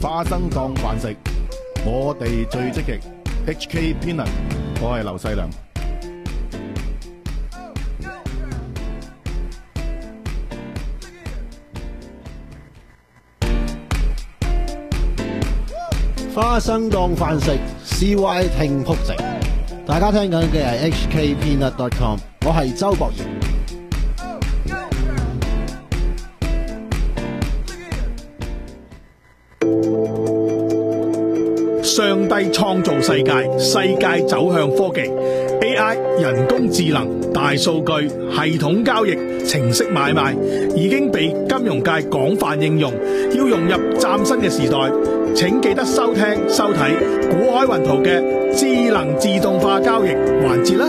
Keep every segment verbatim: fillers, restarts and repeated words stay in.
花生當飯食，我哋最積極。H K Peanut， 我係劉細良。 花生當飯食 ，C Y 聽仆直。大家聽緊嘅係 H K Peanut dot com， 我係周博賢。 上帝創造世界，世界走向科技 A I 人工智能、大數據、系統交易、程式買賣已經被金融界廣泛應用。要融入嶄新嘅時代，請記得收聽收睇股海雲圖嘅智能自動化交易環節啦。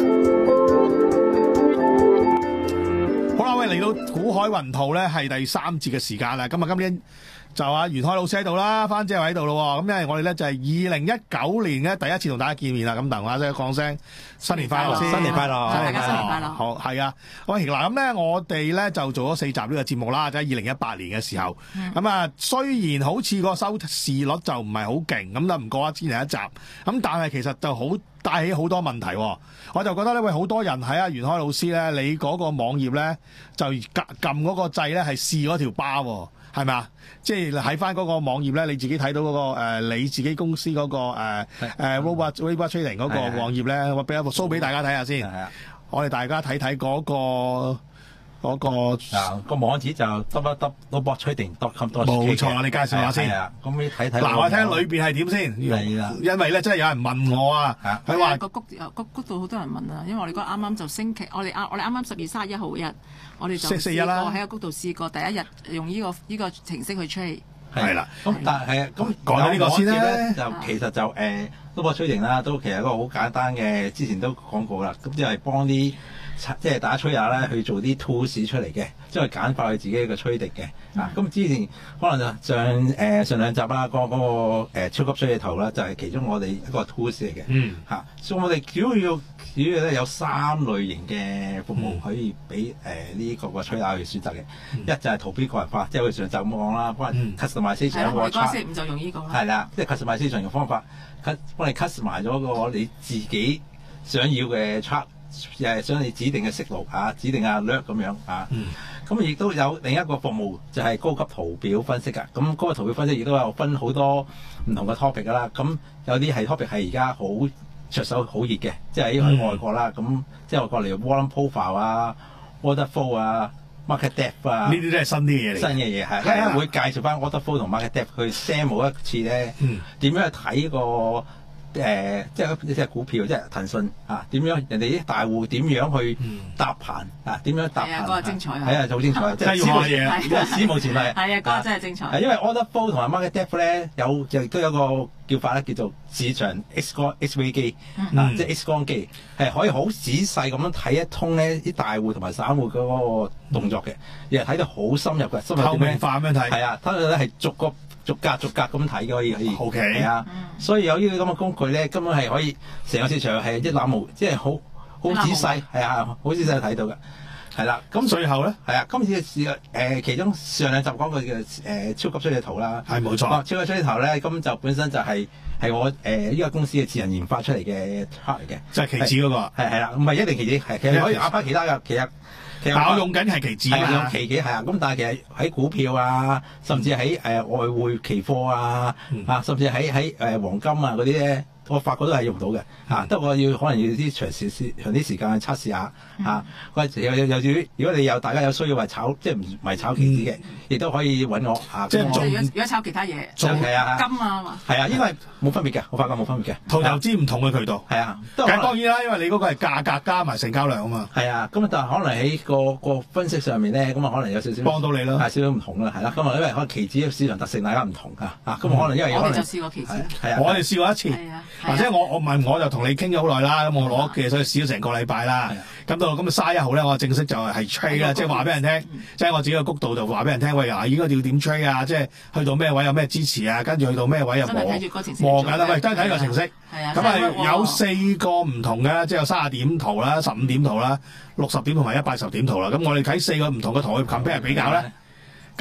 好啦，喂，嚟到股海雲圖咧係第三節嘅時間啦。咁啊，今年就阿袁海老師喺度啦，番姐又喺度咯。咁因為我哋咧就係二零一九年嘅第一次同大家見面啦。咁同大家講聲新年快樂先， 新年快樂， 新年快樂， 新年快樂。好，係啊。喂，嗱咁咧，我哋咧就做咗四集呢個節目啦，就喺二零一八年嘅時候。咁啊、嗯，雖然好似個收視率就唔係好勁，咁就唔過一千零一集。咁但係其實就好帶起好多問題。我就覺得咧，喂，好多人喺阿袁海老師咧，你嗰個網頁咧就撳撳嗰個掣咧係試嗰條巴。係咪啊？即係喺翻嗰個網頁咧，你自己睇到嗰、嗰個、呃、你自己公司嗰、嗰個誒誒 Robot Robot Trading 嗰個網頁咧，我俾一部 show 俾大家睇下先。我哋大家睇睇嗰個嗰、嗰個啊個網址就 double u double u dot robot trading dot com。 冇錯，你介紹下先。 咁你睇睇。 嗱，我聽裏邊係點先？ 係啦。 因為咧，真係有人問我啊，佢話個谷個谷度好多人問啊，因為我哋嗰啱啱就星期，我哋啱我哋啱啱十月三十一號日，我哋就試過喺個谷度試過第一日用呢、呢個呢、呢個程式去 trade。 係啦。 咁但係咁講咗呢個先咧， 就其實就誒 robot trading 啦，都其實一個好簡單嘅，之前都講過啦。咁即係幫啲即係打 trader 咧去做啲 tools 出嚟嘅，即係簡化佢自己一個 trading 嘅。嗯、啊，咁之前可能就上誒、呃、上兩集啦，嗰、嗰個嗰、呃、超級水嘅圖啦，就係、是、其中我哋一個 tools 嚟嘅。嗯。嚇、啊，所以我哋主要主要咧有三類型嘅服務可以俾誒呢個個 trader 去選擇嘅。嗯、一就係圖表個人化，即係佢上集咁講啦，幫人 customisation 一個 chart。 係啦，就用呢個啦。 係啦，即係 customisation 嘅方法，cut 幫你 customise 咗個你自己想要嘅 chart。誒想你指定嘅息路啊，指定啊略咁樣啊，咁亦、嗯、都有另一個服務就係、是、高級圖表分析㗎。咁高級圖表分析亦都有分好多唔同嘅 topic 㗎啦。咁有啲係 topic 係而家好着手好熱嘅，即係喺外國啦。咁、嗯、即係外國嚟 volume profile 啊 order flow 啊 market depth 啊， 呢啲都係新啲嘢嚟。新嘅嘢係，係會介紹翻 order flow 同 market depth 去 demo 一次咧，點、嗯、樣去睇個。誒、呃，即係即係股票，即係騰訊啊！點樣人哋啲大戶點樣去搭盤、嗯、啊？點樣搭盤？係啊， 嗰個精彩啊！ 係啊，就好精彩，即係史無前例，史無前例。 係啊，嗰個真係精彩。 因為 order flow 同埋 market depth 咧，有亦都有個叫法咧，叫做市場 X 光 X-ray 機、嗯、啊，即係 X 光機，係可以好仔細咁樣睇一通咧啲大戶同埋散戶嗰個動作嘅，亦係睇得好深入嘅，深入透明化咁樣睇。 係啊，睇到咧係逐個。逐格逐格咁睇嘅可以可以，係 Okay. 啊，嗯、所以有呢個咁嘅工具咧，根本係可以成個市場係一覽無，即係好好仔細，係啊，好仔細睇到嘅，係啦。咁最後咧，係啊，今次嘅試誒其中上兩集講過嘅誒超級追嘅圖啦， 係冇錯。 超級追嘅圖咧，咁就本身就係、是、係我誒呢、呃這個公司嘅智能研發出嚟嘅 chart 嚟嘅， 就係期指嗰個， 係係啦，唔係一定期指，係其實可以打翻其他嘅，其實。 但我用緊係期指啊， 用期指係啊，咁但係其實喺股票啊，甚至喺誒、呃、外匯期貨啊，嗯、啊，甚至喺喺誒黃金啊嗰啲咧。我發覺都係用唔到嘅，嚇、嗯！不過要可能要啲長時時長啲時間去測試下，嚇、嗯！有有有啲，如果你有大家有需要話炒，即係唔係炒期指嘅，亦都、嗯、可以揾我嚇。即係做，如果炒其他嘢， 做係啊， 金啊嘛。 係啊，因為冇分別嘅，我發覺冇分別嘅。 投資唔同嘅渠道。係啊，咁當然啦，因為你嗰個係價格加埋成交量啊嘛。 係啊，咁但係可能喺個個分析上面咧，咁啊可能有少少幫到你咯， 係少少唔同啦，係啦。咁啊因為可能期指市場特性大家唔同㗎，啊咁可能因為我哋就試過期指， 係啊， 我哋試過一次。或者我我問我就同你傾咗好耐啦，咁我攞嘅所以試咗成個禮拜啦。咁到咁啊三十一號咧，我正式就係 trade 啦，即係話俾人聽，即係我自己個谷度就話俾人聽，喂啊應該要點 trade 啊，即係去到咩位有咩支持啊，跟住去到咩位又磨磨緊啦，喂，真係睇個程式。咁啊有四個唔同嘅，即係有三十點圖啦、十五點圖啦、六十點同埋一百十點圖啦。咁我哋睇四個唔同嘅圖去 compare 比較咧。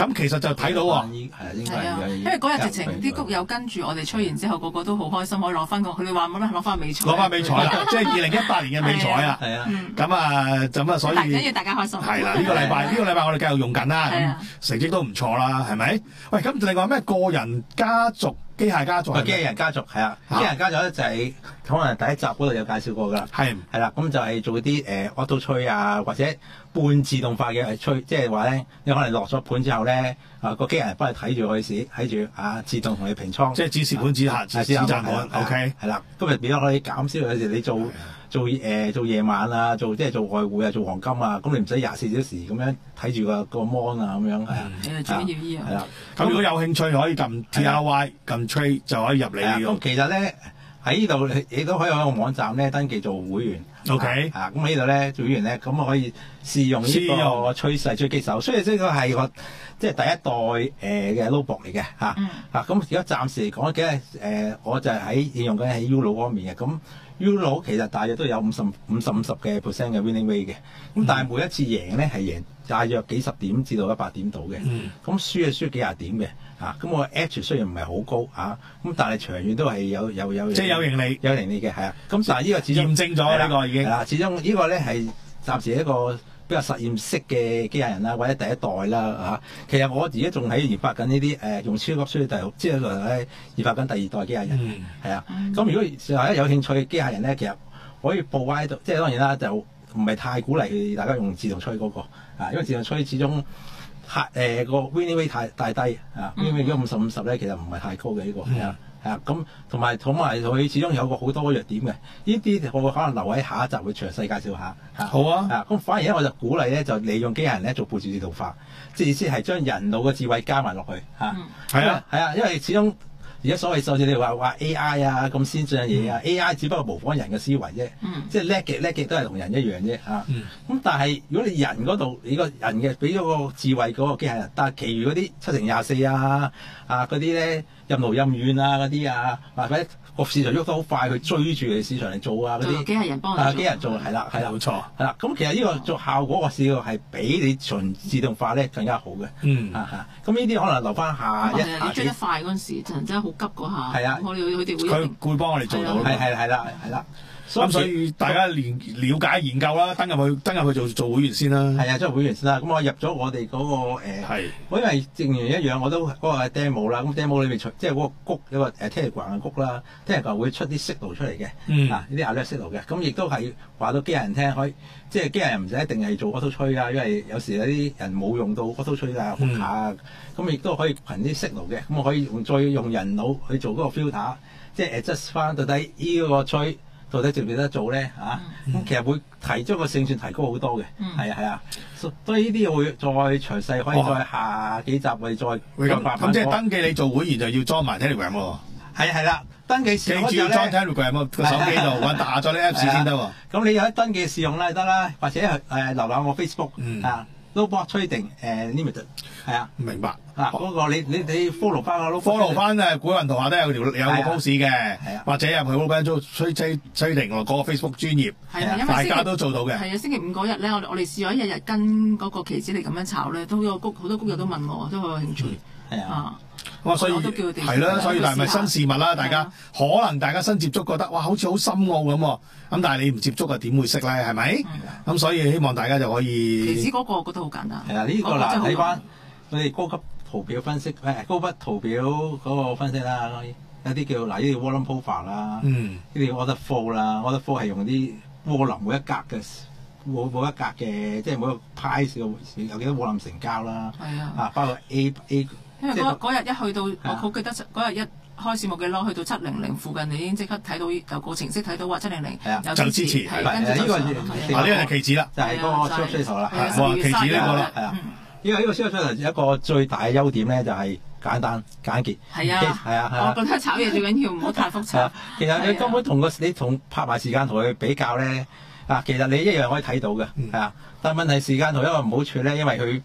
咁其實就睇到喎。 係啊，應該係啊， 係因為嗰日直情啲谷友跟住我哋吹完之後，個個都好開心，可以攞翻個佢哋話冇得攞翻美彩， 攞翻美彩啦，即係二零一八年嘅美彩啦。 係啊， 咁啊，咁啊，所以緊要大家開心。 係啦，呢個禮拜呢個禮拜我哋繼續用緊啦，咁成績都唔錯啦，係咪？喂，咁另外咩個人家族？機械家族， 機械人家族係啊，機械人家族咧就係可能第一集嗰度有介紹過㗎啦， 係係啦，咁就係做啲誒 auto 吹啊，或者半自動化嘅吹，即係話咧，你可能落咗盤之後咧，啊個機械人幫你睇住佢時，睇住啊自動同你平倉， 即係指示盤指下指指賺盤 ，OK， 係啦，今日變咗可以減少有時你做做誒做夜晚啊，做即係做外匯啊，做黃金啊，咁你唔使廿四小時咁樣睇住個個 mon 啊咁樣係啊， 誒最緊要依樣。 係啦， 咁如果有興趣可以撳 T R Y 撳 trade 就可以入嚟呢個。 咁其實咧喺呢度你都可以喺個網站咧登記做會員。 OK， 啊，咁喺呢度咧做會員咧，咁可以試用呢個趨勢追擊手，所以呢個係個即係第一代誒嘅 notebook 嚟嘅嚇。啊，咁而家暫時嚟講，嘅誒我就係喺應用緊喺 Uno 方面嘅。咁 Uno 其實大約都有五十五十五十嘅 percent 嘅 winning rate 嘅。咁但係每一次贏咧係贏大約幾十點至到一百點度嘅。咁輸係輸幾廿點嘅。啊，咁我 edge 雖然唔係好高啊，咁但係長遠都係有有有即係有盈利， 有盈利嘅係啊。咁但係呢個始終驗證咗呢個已經。 係啦，始終呢個咧係暫時一個比較實驗式嘅機械人啦，或者第一代啦嚇、啊。其實我自己仲喺研發緊呢啲誒用超級書第六，即係咧研發緊第二代機械人。係、嗯、啊，咁、嗯、如果大家有興趣嘅機械人咧，其實可以報喺度，即係當然啦，就唔係太鼓勵大家用自動吹嗰、那個啊，因為自動吹始終。客誒個 winning rate 太太低啊 winning rate 如果五十五十咧，其實唔係太高嘅呢、這個係啊係啊，咁同埋同埋佢始終有個好多弱點嘅，呢啲我會可能留喺下一集會詳細介紹下嚇。好啊，啊咁反而咧我就鼓勵咧就利用機械人咧做半自動化，即係意思係將人腦嘅智慧加埋落去嚇。係啊係啊，因為始終。而家所謂甚至你話話 A I 啊咁先進嘅嘢啊、嗯、，A I 只不過模仿人嘅思維啫，嗯、即係叻極叻極都係同人一樣啫嚇。咁、嗯、但係如果你人嗰度，你個人嘅俾咗個智慧嗰個機械人，但係其餘嗰啲七乘廿四啊啊嗰啲咧任勞任怨啊嗰啲啊，或者個市場喐得好快，去追住嚟市場嚟做啊嗰啲機械人幫你做啊機械人做係啦係啦冇錯係啦。咁其實呢個做效果個試過係比你純自動化咧更加好嘅。嗯啊嚇，咁呢啲可能留翻下一下你追得快嗰陣時，就真係好急嗰下。 係啊， 我哋佢哋會佢會幫我哋做到。 係係係啦係啦。 咁所以大家連了解研究啦，登入去登入去做做會員先啦。 係啊，做會員先啦。咁我入咗我哋嗰、那個誒，係、呃，我因為正如一樣，我都嗰、那個 demo 啦。咁 demo 裏面出即係嗰個谷有個誒 Telegram 嘅谷啦，Telegram 會出啲 signal 出嚟嘅。嗯。啊，呢啲 alert signal 嘅，咁亦都係話到機械人聽，可以即係機械人唔使一定係做 auto 吹啊，因為有時有啲人冇用到 auto 吹啊、hook 卡啊，咁亦都可以憑啲 signal 嘅，咁我可以用再用人腦去做嗰個 filter， 即係 adjust 翻到底呢個吹。到底值唔值得做咧嚇？咁、嗯、其實會提咗個勝算提高好多嘅，係啊係啊，所以呢啲會再詳細可以再下幾集我哋再咁咁即係登記你做會員就要裝埋 Telegram 喎。 係係啦，登記試用記住要裝 Telegram 個手機度揾下載啲 Apps 先得喎。 咁你有登記試用啦得啦，或者係誒瀏覽我 Facebook、嗯、啊。Notebook Trading 誒 Limited 係啊， 明白啊嗰個你你你 follow 翻個 follow 翻誒古雲圖下都有條有個 post 嘅， 係啊， 或者入去 Notebook Trading 嗰個 Facebook 專頁， 係啊，因為大家都做到嘅。 係啊，星期五嗰日咧，我我哋試咗一日日跟嗰個期指嚟咁樣炒咧，都好多谷好多谷友都問我，都好有興趣係啊。 哇！所以係啦，所以但係咪新事物啦？大家可能大家新接觸覺得哇，好似好深奧咁喎。咁但係你唔接觸啊，點會識咧？係咪？咁所以希望大家就可以。 期指嗰個我覺得好簡單。 係啊，呢個嗱睇翻我哋高級圖表分析，誒高筆圖表嗰個分析啦，有啲叫嗱呢啲 volume profile 啦，呢啲 order flow 啦 ，order flow 係用啲窩輪每一格嘅每每一格嘅，即係每個派數有幾多窩輪成交啦。係啊，啊包括 A A。 因為嗰嗰日一去到，我好記得嗰日一開始冇幾耐，去到七零零附近，你已經即刻睇到有個程式睇到話七零零就支持， 係跟住就上。 呢個就期指啦， 就係嗰個超級趨勢啦。 哇，期指呢個啦，係啊， 因為呢個超級趨勢一個最大嘅優點咧，就係簡單簡潔。 係啊，係啊， 我覺得炒嘢最緊要唔好太複雜。 其實你根本同個你同拍賣時間圖去比較咧，啊，其實你一樣可以睇到嘅，係啊。但係問題時間圖一個唔好處咧，因為佢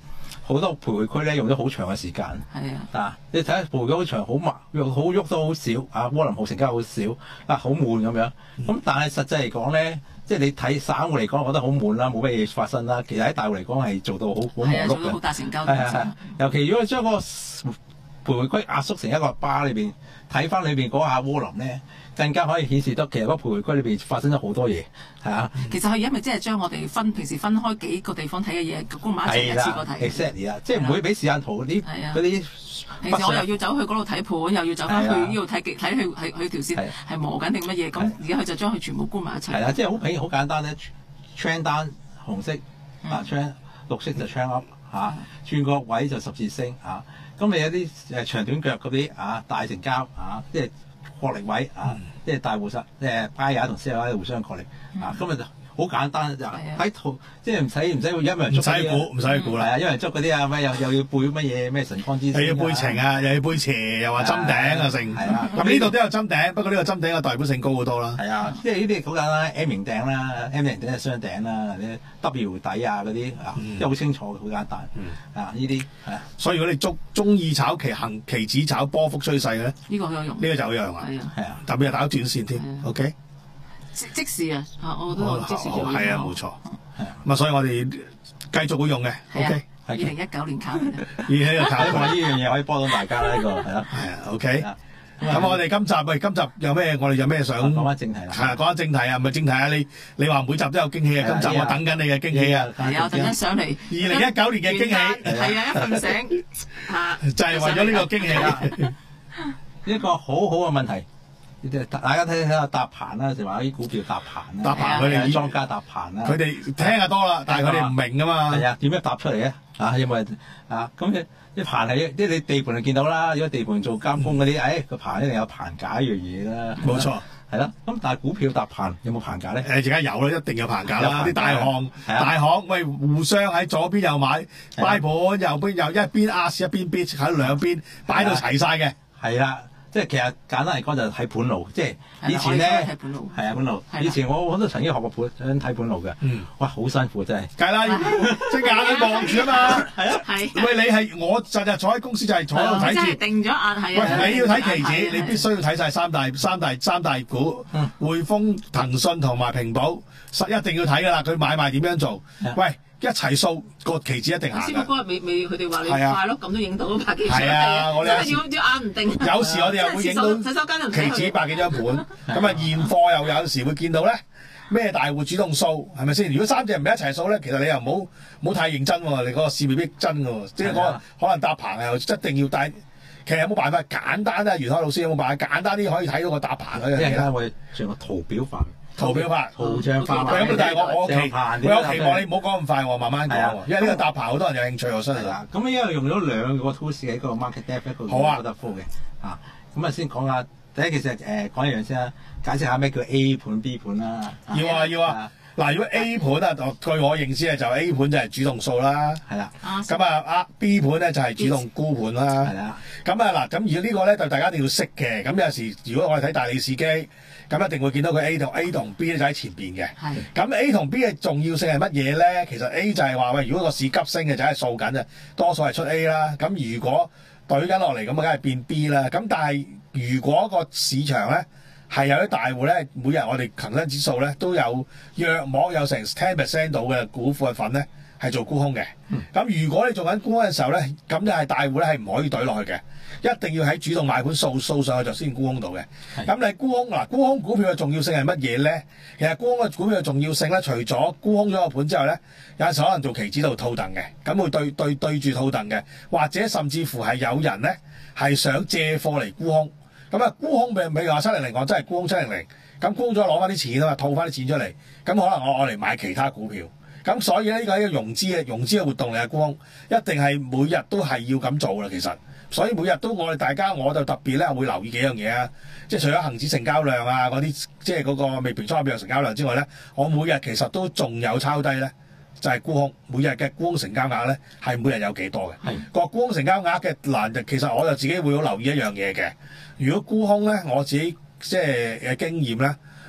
好多徘徊區咧用咗好長嘅時間。 係啊， 嗱，你睇下徘徊區好長，好慢，好喐都好少，啊，窩林號成交好少，啊，好悶咁樣。咁、嗯、但係實際嚟講咧，即係你睇散戶嚟講，我覺得好悶啦，冇乜嘢發生啦。其實喺大戶嚟講係做到好好忙碌嘅， 好大成交。 係係係，尤其如果你將嗰個徘徊區壓縮成一個巴裏邊，睇翻裏邊嗰下窩林咧，更加可以顯示得其實嗰徘徊區裏邊發生咗好多嘢，係啊。 其實佢而家咪即係將我哋分平時分開幾個地方睇嘅嘢，估埋一齊一次過睇。 exactly 啊，即係唔會俾時間圖嗰啲嗰啲。 平時我又要走去嗰度睇盤，又要走翻去呢度睇睇佢係佢條線係磨緊定乜嘢，咁而家佢就將佢全部估埋一齊。 係啦，即係好平好簡單咧 ，trend 單紅色啊 trend 綠色就 trend up 嚇，轉個位就十字星嚇。咁你有啲誒長短腳嗰啲啊大成交啊，即係角力位啊，即係大戶實即係 buyer 同 seller 互相角力啊，咁咪就好簡單就喺圖，即係唔使唔使一個人捉， 唔使估唔使估啦， 係啊，一人捉嗰啲啊，咩又又要背乜嘢咩神光之星， 又要背情啊，又要背邪，又話針頂啊成，係啊，咁呢度都有針頂，不過呢個針頂嘅代表性高好多啦。 係啊，即係呢啲好簡單 M 型頂啦 ，M 型頂係雙頂啦，啲 W 底啊嗰啲啊，即係好清楚，好簡單啊呢啲係啊。 所以如果你中中意炒期行期指炒波幅趨勢嘅咧， 呢個好有用， 呢個就好用啊，係啊，特別係打短線添 ，OK。 即時啊！我覺得即時就係啊，冇錯。咁啊，所以我哋繼續會用嘅。OK。 二零一九年考嘅。 二零一九考， 呢樣嘢可以幫到大家啦，呢個係啦。 係啊，OK。咁我哋今集喂，今集有咩？我哋有咩想講翻正題啦？ 係啊，講翻正題啊，唔係正題啊！你你話每集都有驚喜啊！今集我等緊你嘅驚喜啊！ 係啊，等緊上嚟。二零一九年嘅驚喜係啊，一瞓醒嚇就係為咗呢個驚喜。 一個好好嘅問題。大家睇睇下搭棚啦，就話啲股票搭棚啦， 搭棚佢哋莊家搭棚啦， 佢哋聽下多啦，但係佢哋唔明噶嘛。 係啊，點樣搭出嚟嘅？啊，有冇人啊？咁啲棚係即係你地盤就見到啦。如果地盤做監工嗰啲，誒個棚一定有棚架一樣嘢啦。 冇錯， 係啦。咁但係股票搭棚有冇棚架咧？ 誒而家有啦，一定有棚架啦。啲大行大行喂互相喺左邊又買擺盤，右邊又一邊壓市一邊 bid 喺兩邊擺到齊晒嘅。 係啦。即係其實簡單嚟講就係睇盤路，即係以前咧係啊盤路。以前我我都曾經學過盤想睇盤路嘅，哇好辛苦真係。梗係啦，隻眼你望住啊嘛。係啊，係。喂，你係我就係坐喺公司就係坐喺度睇住。 定咗眼係啊。 喂，你要睇期指，你必須要睇晒三大三大三大股，匯豐、騰訊同埋平保，實一定要睇㗎啦。佢買賣點樣做？喂。一齊掃個期指一定行嘅。師傅嗰日未未，佢哋話你快咯，咁都影到百幾張。係啊，我哋有時要眼唔定。有時我哋又會影到洗手間期指百幾張盤，咁啊現貨又有時會見到咧咩大戶主動掃，係咪先？如果三隻唔係一齊掃咧，其實你又唔好唔好太認真喎，你嗰個市未必真嘅喎，即係嗰可能搭棚又一定要帶。其實有冇辦法簡單啊？袁海老師有冇辦法簡單啲可以睇到個搭棚嗰樣嘢咧？ 我哋用個圖表法。 圖表法、 圖像化， 咁但係我我期我有期望你唔好講咁快喎，慢慢講喎，因為呢個搭棚好多人有興趣，我相信。 咁因為用咗兩個 tools 嘅一個 market depth 一個 order flow 嘅，啊，咁啊先講下第一，其實誒講一樣先啦，解釋下咩叫 A 盤 B 盤啦。 要啊要啊，嗱如果 A 盤啊，據我認知咧就 A 盤就係主動掃啦，係啦，咁啊啊 B 盤咧就係主動沽盤啦，係啦，咁啊嗱咁如果呢個咧就大家一定要識嘅，咁有時如果我哋睇大理市機。咁一定會見到佢 A 同 A 同 B 咧就喺前邊嘅。係。咁 A 同 B 嘅重要性係乜嘢咧？其實 A 就係話喂，如果個市急升嘅就係掃緊啊，多數係出 A 啦。咁如果對緊落嚟咁啊，梗係變 B 啦。咁但係如果個市場咧係有啲大戶咧，每日我哋恒生指數咧都有約莫有成 ten percent 到嘅股份份咧係做沽空嘅。咁、嗯、如果你做緊沽空嘅時候咧，咁就係大戶咧係唔可以懟落去嘅。一定要喺主動買盤掃掃上去就先沽空到嘅。咁你沽空嗱，沽空股票嘅重要性係乜嘢咧？其實沽空嘅股票嘅重要性咧，除咗沽空咗個盤之後咧，有陣時可能做期指度套戥嘅，咁會對對對住套戥嘅，或者甚至乎係有人咧係想借貨嚟沽空。咁啊沽空譬如話七零零，我真係沽空七零零，咁沽咗攞翻啲錢啊嘛，套翻啲錢出嚟，咁可能我我嚟買其他股票。咁所以咧呢個係一個融資嘅融資嘅活動嚟嘅，沽空一定係每日都係要咁做啦，其實。所以每日都我哋大家我就特別咧會留意幾樣嘢啊，即係除咗恒指成交量啊嗰啲，即係嗰個未平倉合約成交量之外咧，我每日其實都仲有抄低咧，就係、是、沽空每日嘅沽空成交額咧係每日有幾多嘅。個沽空成交額嘅難，其實我就自己會好留意一樣嘢嘅。如果沽空咧，我自己即係嘅經驗咧，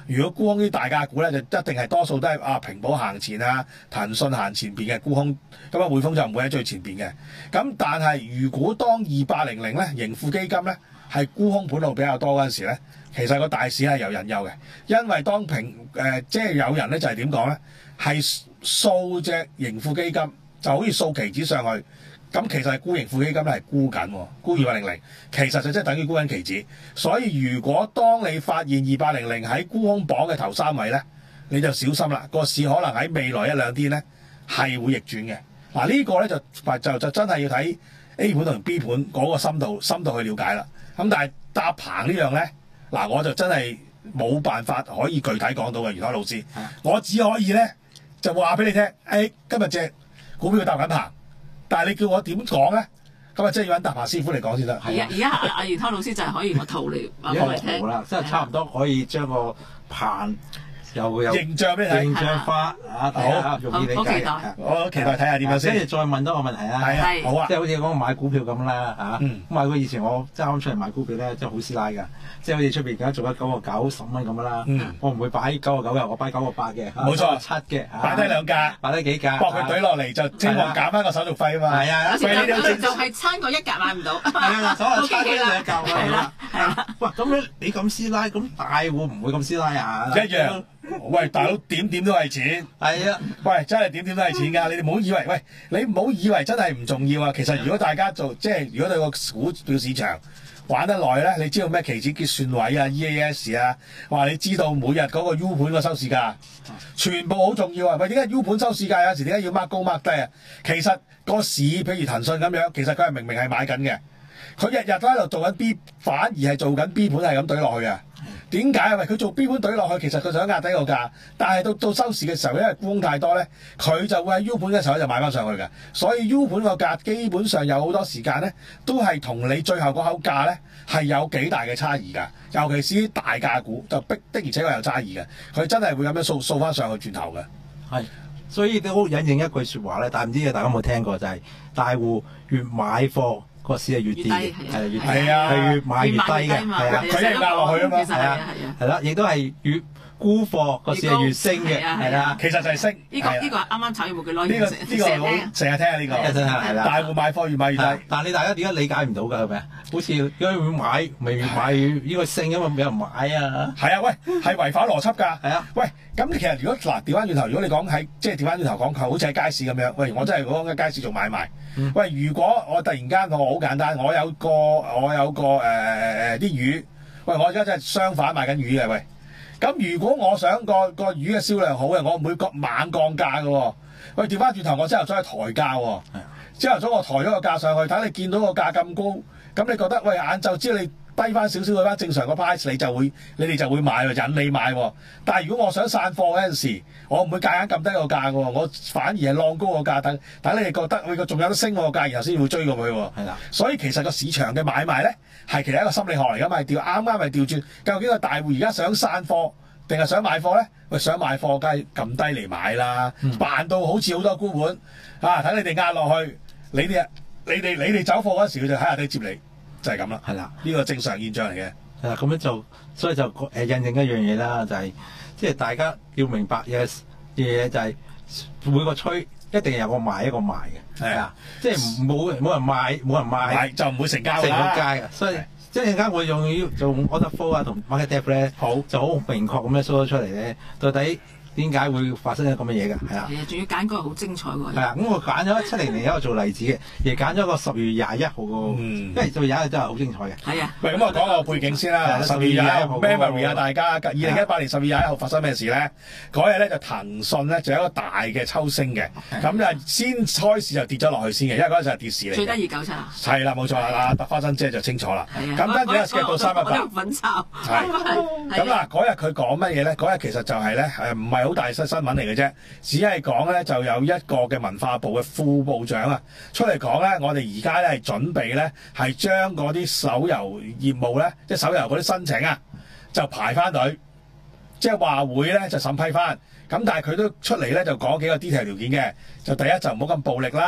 如果沽空啲大價股咧，就一定係多數都係啊平保行前啊，騰訊行前邊嘅沽空，咁啊匯豐就唔會喺最前邊嘅。咁但係如果當二八零零咧盈富基金咧係沽空盤路比較多嗰陣時咧，其實個大市係有隱憂嘅，因為當平誒、呃、即係有人咧就係點講咧，係掃隻盈富基金就好似掃期指上去。咁其實係沽盈富基金咧係沽緊，沽二八零零，其實就即係等於沽緊期指。所以如果當你發現二八零零喺沽空榜嘅頭三位咧，你就小心啦。個市可能喺未來一兩天咧係會逆轉嘅。嗱、啊這個、呢個咧就就就真係要睇 A 盤同 B 盤嗰個深度深度去了解啦。咁但係搭棚呢樣咧，嗱、啊、我就真係冇辦法可以具體講到嘅，余太老師。我只可以咧就話俾你聽，誒、哎、今日隻股票搭緊棚。但係你叫我點講咧？咁啊，即係要揾搭棚師傅嚟講先得。 係啊，而家阿阿余湯老師就係可以個圖嚟話俾我哋聽。 好啦，即係差唔多可以將個棚又會有形象俾你睇， 形象化啊，好容易理解。 我期待睇下點樣先。 跟住再問多個問題啦。 係啊，好啊。 即係好似講買股票咁啦嚇。咁買股以前我啱啱出嚟買股票咧，真係好師奶㗎。即係好似出邊而家做咗九個九十蚊咁啦。我唔會擺九個九嘅，我擺九個八嘅。 冇錯， 七嘅。 擺低兩格， 擺低幾格。 搏佢懟落嚟就希望減翻個手續費啊嘛。 係啊， 有時就係差過一格買唔到。 係啊，手係差咗兩嚿㗎。 係啦，係啦。 哇，咁樣你咁師奶，咁大戶唔會咁師奶啊？ 一樣。喂，大佬點點都係錢。係啊。 喂，真係點點都係錢㗎。你哋唔好以為，喂，你唔好以為真係唔重要啊。其實如果大家做即係如果對個股票市場玩得耐咧，你知道咩期指結算位啊、E A S 啊，話你知道每日嗰個 U 盤個收市價，全部好重要啊！喂，點解 U 盤收市價有時點解要 mark 高 mark 低啊？其實個市譬如騰訊咁樣，其實佢係明明係買緊嘅，佢日日都喺度做緊 B， 反而係做緊 B 盤係咁懟落去啊！點解啊？喂，佢做 B 盤懟落去，其實佢想壓低個價，但係到到收市嘅時候，因為沽空太多咧，佢就會喺 U 盤嘅時候就買翻上去嘅。所以 U 盤個價基本上有好多時間咧，都係同你最後嗰口價咧係有幾大嘅差異㗎。尤其是啲大價股就逼的，而且確有差異嘅。佢真係會咁樣掃掃翻上去轉頭嘅。 係，所以都引證一句説話咧，但係唔知大家有冇聽過就係、是、大戶越買貨。個市係越跌，係越係啊， 係越買越低嘅，係啊， 佢一壓落去啊嘛， 係啊， 係啦，亦都係越沽貨個市係越升嘅，係啦， 其實就係升。 呢個呢個啱啱炒完冇幾耐， 呢個呢個好成日聽啊呢個， 真係係啦。 大戶買貨越買越低， 但係你大家點解理解唔到㗎？係咪？好似因為會買，咪越買呢個升，因為冇人買啊。 係啊，喂，係違反邏輯㗎。 係啊， 喂，咁其實如果嗱調翻轉頭，如果你講喺即係調翻轉頭講，佢好似喺街市咁樣，喂，我真係講喺街市做買賣。嗯、喂，如果我突然間我好簡單，我有個我有個誒誒誒啲魚，喂，我而家真係相反賣緊魚嘅，喂，咁如果我想個個魚嘅銷量好嘅，我唔會猛降價嘅喎。喂，調翻轉頭，我朝頭早去抬價喎。朝頭早我抬咗個價上去，睇你見到個價咁高，咁你覺得喂晏晝知道你低翻少少去翻正常個 price， 你就會你哋就會買喎，引你買喎。但係如果我想散貨嗰陣時，我唔會夾硬撳低個價嘅喎，我反而係浪高個價，等等你哋覺得喂仲有得升個價，然後先會追過去喎。係啦，所以其實個市場嘅買賣咧係其實一個心理學嚟㗎嘛，調啱啱咪調轉。究竟個大戶而家想散貨定係想買貨咧？喂，想買貨梗係撳低嚟買啦，扮、嗯、到好似好多沽盤啊！睇你哋壓落去，你哋你哋你哋走貨嗰時，佢就喺下底接你。就係咁啦，係啦，呢個正常現象嚟嘅。 係啦，咁樣就所以就誒、呃、印證一樣嘢啦，就係、是、即係大家要明白嘅嘢就係每個吹一定有個買一個賣嘅，係啊，即係冇冇人賣冇人賣就唔會成交成個街嘅，所以即係陣間我用要做 order flow 啊同 market depth 咧，好就好明確咁樣 show 咗出嚟咧，到底點解會發生咗咁嘅嘢㗎？係啊， 係啊，仲要揀個好精彩喎。 係啊，咁我揀咗七零零一個做例子嘅，亦揀咗個十月廿一號個，因為十月廿一號真係好精彩嘅。 係啊， 喂，咁我講個背景先啦。十月廿一號 memory 啊，大家二零一八年十月廿一號發生咩事咧？嗰日咧就騰訊咧就有一個大嘅抽升嘅，咁就先開始就跌咗落去先嘅，因為嗰陣就係跌市嚟。 最低二九七啊。 係啦，冇錯啦，阿花生姐就清楚啦。 係啊。 咁跟住咧跌到三百八。 我都粉炒。 係。咁嗱，嗰日佢講乜嘢咧？嗰日其實就係咧誒，唔係好大新新聞嚟嘅啫，只係講咧就有一個嘅文化部嘅副部長啊出嚟講咧，我哋而家咧係準備咧係將嗰啲手遊業務咧，即係手遊嗰啲申請啊，就排翻隊，即係話會咧就審批翻。咁但係佢都出嚟咧就講幾個 detail 條件嘅，就第一就唔好咁暴力啦，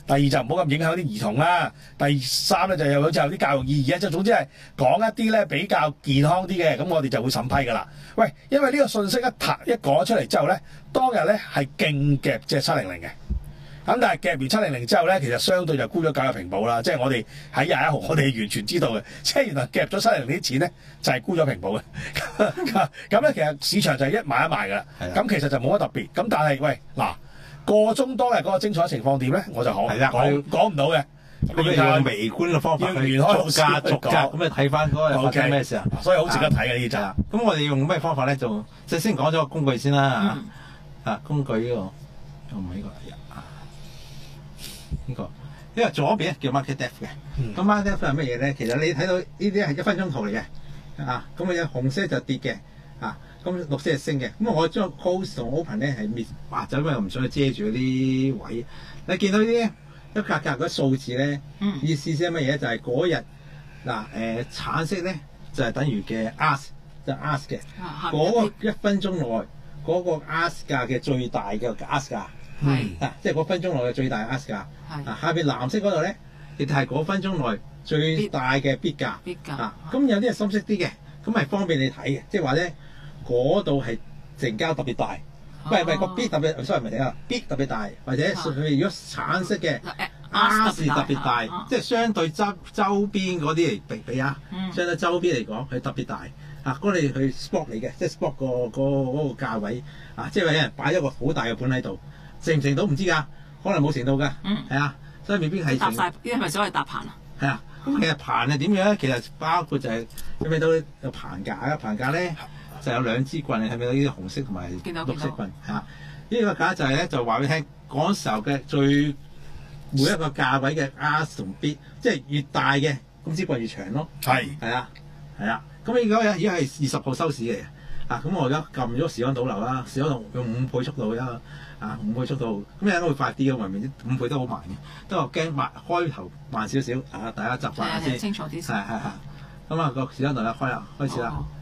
第二就唔好咁影響啲兒童啦。第三咧就有就有啲教育意義啊。即係總之係講一啲咧比較健康啲嘅，咁我哋就會審批㗎啦。喂，因為呢個信息一彈一講出嚟之後咧，當日咧係勁夾隻七零零嘅。咁但係夾完七零零之後咧，其實相對就沽咗九日平保啦。即係我哋喺廿一號，我哋完全知道嘅，即係原來夾咗七零零啲錢咧，就係沽咗平保嘅。咁咧其實市場就係一買一賣㗎啦。咁其實就冇乜特別。咁但係喂嗱，個鐘當日嗰個精彩情況點咧，我就講講講唔到嘅。 你要用微觀嘅方法去逐價逐價咁你睇翻嗰個發生咩事啊？ 所以好值得睇嘅呢集。 咁我哋用咩方法咧？就即係先講咗個工具先啦嚇。啊，工具呢個又唔係呢個啊？呢個呢個左邊咧叫 market depth 嘅。咁 market depth 係乜嘢咧？其實你睇到呢啲係一分鐘圖嚟嘅。啊，咁啊有紅色就跌嘅。啊，咁綠色係升嘅。咁我將 close 同 open 咧係滅劃走，因為我唔想去遮住嗰啲位。你見到呢啲一格格嗰數字咧，嗯、意思係乜嘢？就係嗰日嗱誒橙色咧就係、是、等於嘅 ask 就 ask 嘅嗰個一分鐘內嗰、那個 ask 價嘅最大嘅 ask 價，係嗱即係嗰分鐘內嘅最大 ask 價。係嗱下邊藍色嗰度咧，亦係嗰分鐘內最大嘅 bid 價。bid 價啊，咁有啲係深色啲嘅，咁係方便你睇嘅，即係話咧嗰度係成交特別大。喂喂，個 bid 特別 sorry 唔係啊 bid 特別大，或者佢如果橙色嘅 ask 特別大，即係相對周周邊嗰啲嚟比比啊，相對周邊嚟講佢特別大啊。嗰你去 spot 嚟嘅，即係 spot 個個嗰個價位啊，即係話有人擺咗個好大嘅盤喺度，成唔成到唔知㗎，可能冇成到㗎，係啊，所以未必係搭曬，呢啲係咪所謂搭盤啊？ 係啊，咁其實盤係點樣咧？其實包括就係你睇到有棚架啊，棚架咧。就有兩支棍，你睇唔睇到呢啲紅色同埋綠色棍嚇？呢、這個架就係咧，就話俾你聽嗰時候嘅最每一個價位嘅 ask 同 bid，即係越大嘅咁支棍越長咯。係係啊係啊，咁而家而家係二十號收市嘅啊，咁我而家撳咗時間倒流啦，時間倒流用五倍速度啦，啊五倍速度，咁有陣會快啲嘅，明明五倍都好慢嘅，都話驚慢開頭慢少少啊，大家習慣下先。 清楚啲先。係係係，咁啊個時間倒流開啦，開始啦。哦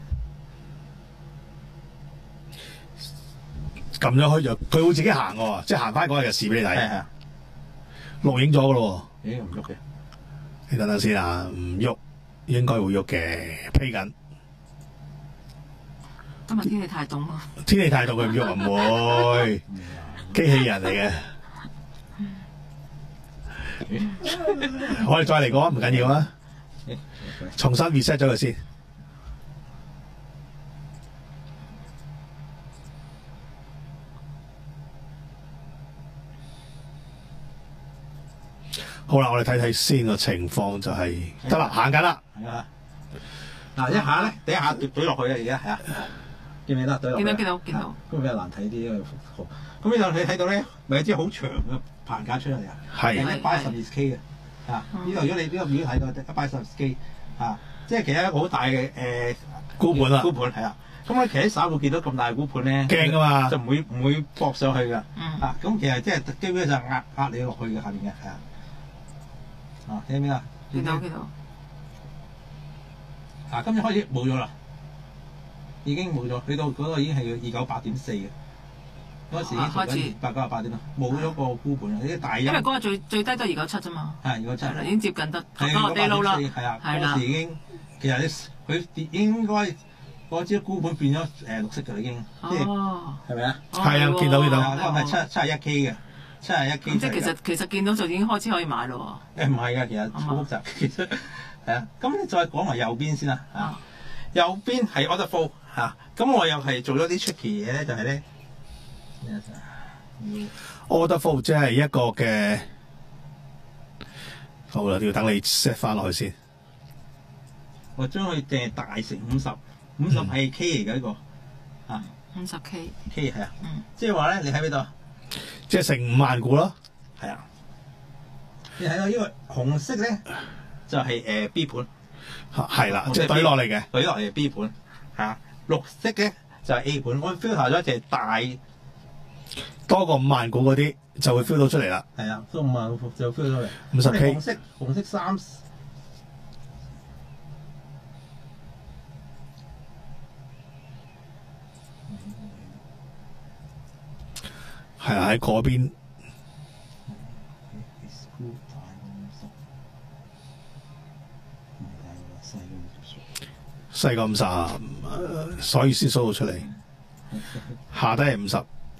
撳咗開就佢會自己行喎，即係行翻嗰日嘅事俾你睇。係係。錄影咗嘅咯喎。 咦？唔喐嘅。 你等等先啊，唔喐應該會喐嘅，批緊。 今日天氣太凍啦。 天氣太凍佢唔喐啊，唔會。機器人嚟嘅。我哋再嚟過唔緊要啊。重新 reset 咗佢先。好啦，我哋睇睇先個情況就係得啦，行緊啦。 係啊，嗱一下咧，第一下懟落去啊，而家係啊，見唔見得？懟落去。見到見到見到。咁比較難睇啲啊，好。咁呢度你睇到咧，咪有支好長嘅棚架出嚟啊？係。一百十二 K 嘅，啊呢度如果你呢個表睇到一百十二 K，啊即係其實一個好大嘅誒沽盤啦。 沽盤係啊，咁你其實散戶見到咁大嘅沽盤咧， 驚啊嘛， 就唔會唔會搏上去㗎。啊咁其實即係基本上壓壓你落去嘅下邊嘅係啊。啊，聽唔聽啊？ 見到見到。 嗱，今日開始冇咗啦，已經冇咗，去到嗰個已經係二九八點四嘅，嗰時已經做緊八九十八點啦，冇咗個沽盤啦，呢啲大陰。因為嗰個最最低都二九七啫嘛。 係二九七。 已經接近得嗰個地路啦。 係啊，嗰時已經其實佢應該嗰支沽盤變咗誒綠色㗎啦，已經。哦。係咪啊？ 係啊，見到見到。 嗰個係七七十一 K 嘅。七廿一 K， 即係其實其實見到就已經開始可以買咯喎。 誒唔係㗎，其實好複雜。其實係啊，咁你再講埋右邊先啦嚇。右邊係 order flow 嚇，咁我又係做咗啲 tricky 嘢咧，就係咧 order flow 即係一個嘅，好啦，要等你 set 翻落去先。 我將佢訂大成五十，五十係 K 嚟㗎呢個嚇。 五十 K。 K 係啊，即係話咧，你喺邊度？ 即係成五萬股咯， 係啊！你睇到呢個紅色咧，就係、是、誒、呃、B 盤， 係啦，即係懟落嚟嘅， 懟落嚟 B 盤，係啊！綠色咧就係 A 盤，我 filter 咗一隻大多過五萬股嗰啲就會 feel 到出嚟啦。 係啊，多五萬股就 feel 到嚟。 五十 K。 紅色紅色三係啊，喺嗰邊沽大五十，唔係細過五十。 細過五十，呃所以先 show 到出嚟。下低係五十，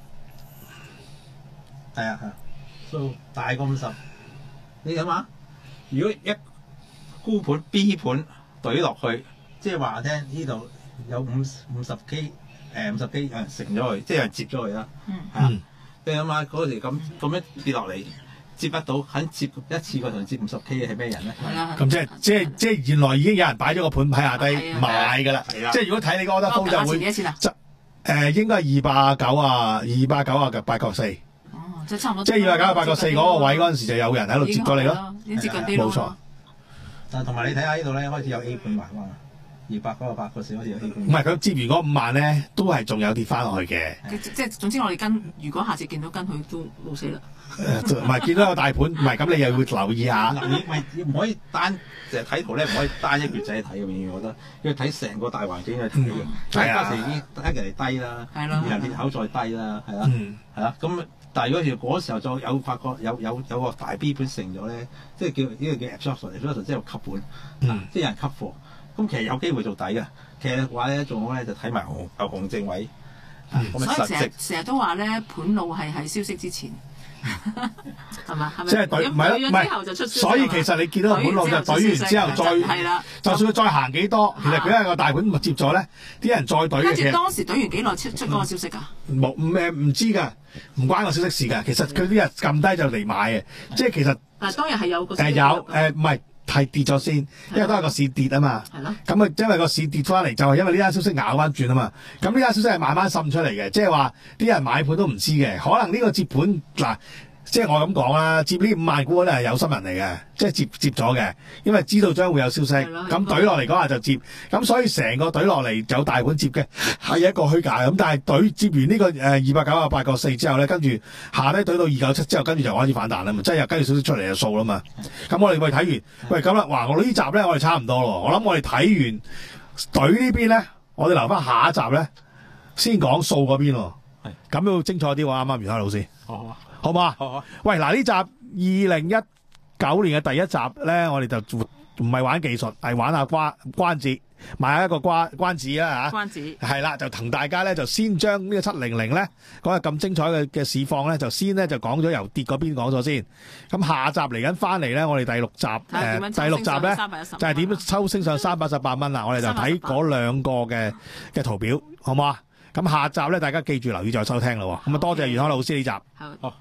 係啊係啊，數大過五十。你諗下，如果一沽盤 B 盤懟落去，即係話聽呢度有五五十 K 誒五十 K 有人成咗佢，即係有人接咗佢啦。 嗯係啊，你諗下嗰時咁咁樣跌落嚟，接得到肯接一次過同接五十 K 嘅係咩人咧？ 係啦。 咁即係即係即係原來已經有人擺咗個盤喺下低係啊買㗎啦。 係啊即係如果睇你個 order 嗰 flow 個價錢就會幾多錢啊？ 就誒應該係二百九啊，二百九啊嘅八角四， 哦，即係差唔多。 即係二百九啊八角四嗰個位嗰陣時就有人喺度接過你咯。 已經接近啲咯。 冇錯。 但係同埋你睇下呢度咧，開始有 A 盤埋嘛，二百九十八個四開始有 A 盤。 唔係佢接完嗰五萬咧，都係仲有跌翻落去嘅。 即即係總之我哋跟，如果下次見到跟佢都冇死啦。 誒唔係見到有大盤，唔係咁你又會留意下。 嗱，你咪唔可以單淨係睇圖咧，唔可以單一月仔睇嘅，永遠我覺得要睇成個大環境去睇嘅。 係啊嗰時已經一人嚟低啦， 係咯二人裂口再低啦，係啦， 嗯係啦。咁但係如果嗰時候再有發覺有有有個大 B 盤成咗咧，即係叫呢個叫 absorption，absorption 即係吸盤， 嗯即係有人吸貨。咁其實有機會做底嘅。其實話咧做好咧就睇埋紅有紅正位，咁咪實所以成日值。 成日都話咧，盤路係喺消息之前，係嘛？係咪？ 即係對，唔係咯，唔咗之後就出消息係。所以其實你見到個盤路就懟完之後再， 係啦。 就算佢再行幾多，其實佢係個大盤接咗咧，啲人再懟嘅跟住嘢當時懟完幾耐出出嗰個消息㗎？ 冇唔誒唔知㗎，唔關個消息事㗎。其實佢啲人撳低就嚟買嘅，即係其實但係當日係有個消誒息有誒唔係係跌咗先，因為都係個市跌啊嘛。 係咯。 咁啊，因為個市跌翻嚟，就係因為呢單消息咬翻轉啊嘛。咁呢單消息係慢慢滲出嚟嘅，即係話啲人買盤都唔知嘅，可能呢個接盤嗱。即係我咁講啦，接呢五萬股咧係有新聞嚟嘅，即係接接咗嘅，因為知道將會有消息，咁懟落嚟嗰下就接，咁所以成個懟落嚟有大盤接嘅係一個虛假咁，但係懟接完呢個誒二百九十八個四之後咧，跟住下低懟到二九七之後，跟住就開始反彈啦嘛，即係又跟住消息出嚟就掃啦嘛。咁我哋喂睇完，喂咁啦，哇！我呢集咧我哋差唔多咯，我諗我哋睇完懟呢邊咧，我哋留翻下一集咧先講掃嗰邊喎。 係咁要精彩啲喎，啱啱袁開老師。 好啊， 好唔好啊？ 好啊。 喂，嗱呢集二零一九年嘅第一集咧，我哋就唔係玩技術，係玩下關關子，買下一個關關子啦嚇。 關子係啦，就同大家咧就先將呢個七零零咧嗰日咁精彩嘅嘅市況咧，就先咧就講咗由跌嗰邊講咗先。咁下集嚟緊翻嚟咧，我哋第六集誒、呃、第六集咧就係點抽升上三百一十八蚊啦。我哋就睇嗰兩個嘅嘅圖表，好唔好啊？咁下集咧，大家記住留意再收聽咯。咁啊，多謝袁開老師呢集。 好。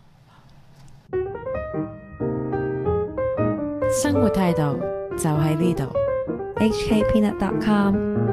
生活態度就喺呢度。H K Peanut dot com